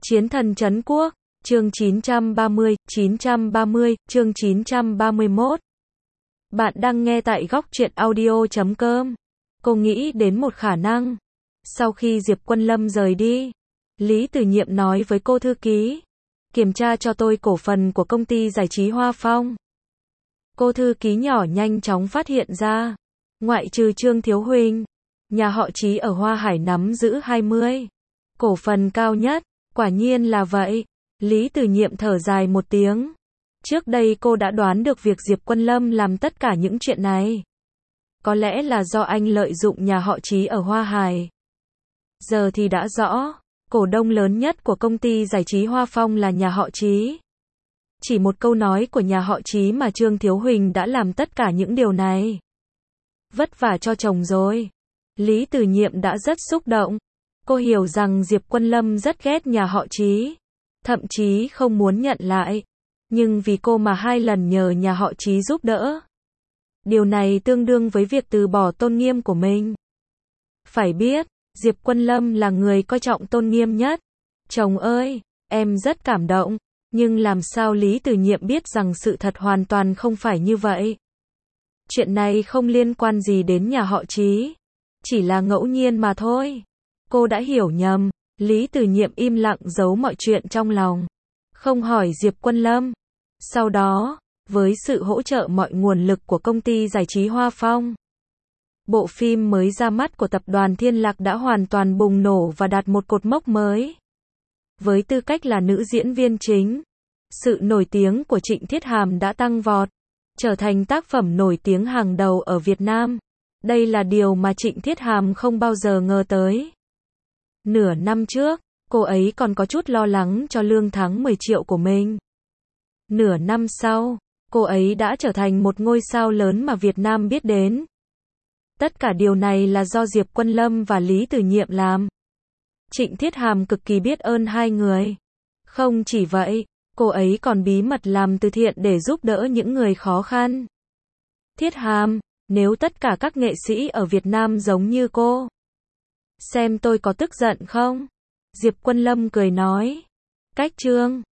Chiến thần trấn quốc, chương 930, chương 931. Bạn đang nghe tại góc truyện audio.com. Cô nghĩ đến một khả năng. Sau khi Diệp Quân Lâm rời đi, Lý Từ Nhiệm nói với cô thư ký, kiểm tra cho tôi cổ phần của công ty giải trí Hoa Phong. Cô thư ký nhỏ nhanh chóng phát hiện ra, ngoại trừ Trương Thiếu Huỳnh, nhà họ Trí ở Hoa Hải nắm giữ 20 cổ phần cao nhất. Quả nhiên là vậy. Lý Từ Nhiệm thở dài một tiếng. Trước đây cô đã đoán được việc Diệp Quân Lâm làm tất cả những chuyện này. Có lẽ là do anh lợi dụng nhà họ Trí ở Hoa Hải. Giờ thì đã rõ, cổ đông lớn nhất của công ty giải trí Hoa Phong là nhà họ Trí. Chỉ một câu nói của nhà họ Trí mà Trương Thiếu Huỳnh đã làm tất cả những điều này. Vất vả cho chồng rồi. Lý Từ Nhiệm đã rất xúc động. Cô hiểu rằng Diệp Quân Lâm rất ghét nhà họ Trí, thậm chí không muốn nhận lại. Nhưng vì cô mà 2 lần nhờ nhà họ Trí giúp đỡ. Điều này tương đương với việc từ bỏ tôn nghiêm của mình. Phải biết, Diệp Quân Lâm là người coi trọng tôn nghiêm nhất. Chồng ơi, em rất cảm động. Nhưng làm sao Lý Từ Nhiệm biết rằng sự thật hoàn toàn không phải như vậy. Chuyện này không liên quan gì đến nhà họ Trí. Chỉ là ngẫu nhiên mà thôi. Cô đã hiểu nhầm. Lý Từ Nhiệm im lặng giấu mọi chuyện trong lòng. Không hỏi Diệp Quân Lâm. Sau đó, với sự hỗ trợ mọi nguồn lực của công ty giải trí Hoa Phong, bộ phim mới ra mắt của tập đoàn Thiên Lạc đã hoàn toàn bùng nổ và đạt một cột mốc mới. Với tư cách là nữ diễn viên chính, sự nổi tiếng của Trịnh Thiết Hàm đã tăng vọt, trở thành tác phẩm nổi tiếng hàng đầu ở Việt Nam. Đây là điều mà Trịnh Thiết Hàm không bao giờ ngờ tới. Nửa năm trước, cô ấy còn có chút lo lắng cho lương tháng 10 triệu của mình. Nửa năm sau, cô ấy đã trở thành một ngôi sao lớn mà Việt Nam biết đến. Tất cả điều này là do Diệp Quân Lâm và Lý Từ Nhiệm làm. Trịnh Thiết Hàm cực kỳ biết ơn hai người. Không chỉ vậy, cô ấy còn bí mật làm từ thiện để giúp đỡ những người khó khăn. Thiết Hàm, nếu tất cả các nghệ sĩ ở Việt Nam giống như cô, xem tôi có tức giận không? Diệp Quân Lâm cười nói. Cách Trương